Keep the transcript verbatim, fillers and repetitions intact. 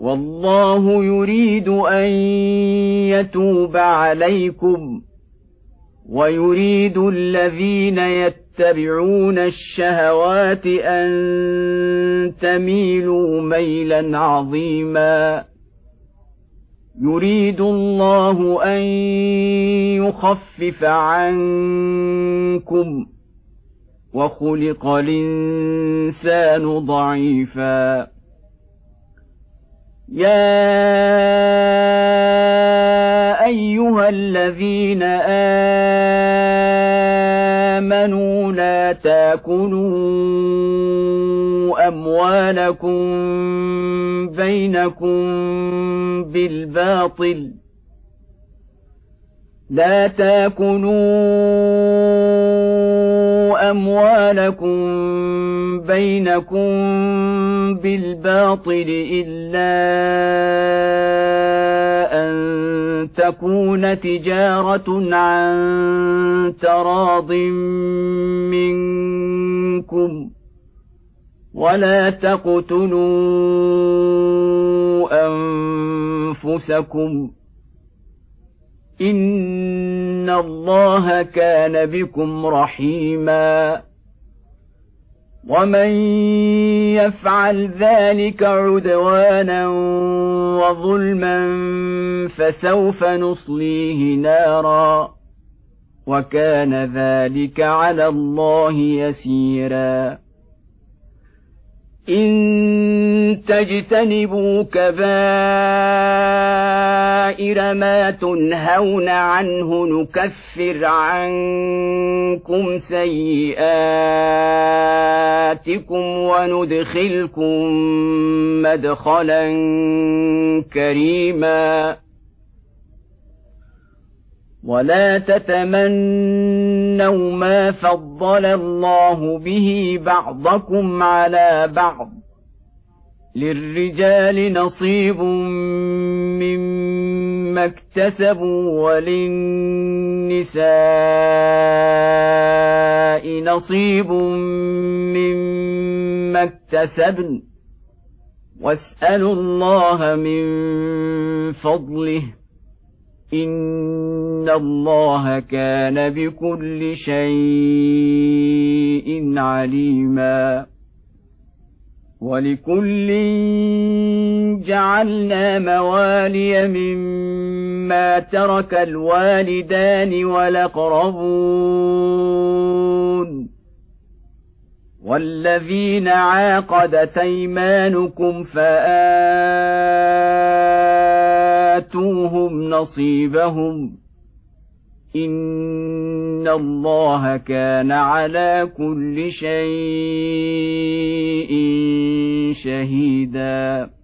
والله يريد أن يتوب عليكم ويريد الذين يتبعون الشهوات أن تميلوا ميلا عظيما يريد الله أن يخفف عنكم وخلق الإنسان ضعيفا يا أيها الذين آمنوا لا تأكلوا أموالكم بينكم بالباطل لا تأكلوا أموالكم بينكم بالباطل إلا أن تكون تجارة عن تراض منكم ولا تقتلوا أنفسكم إن الله كان بكم رحيما ومن يفعل ذلك عدوانا وظلما فسوف نصليه نارا وكان ذلك على الله يسيرا إن تجتنبوا كبائر ما تنهون عنه نكفر عنكم سيئاتكم وندخلكم مدخلا كريما ولا تتمنوا ما فضل الله به بعضكم على بعض للرجال نصيب مما اكتسبوا وللنساء نصيب مما اكتسبن واسألوا الله من فضله إن الله كان بكل شيء عليما ولكل جعلنا موالي مما ترك الوالدان والأقربون والذين عاقدت أيمانكم فآتوهم نصيبهم إن الله كان على كل شيء شهيدا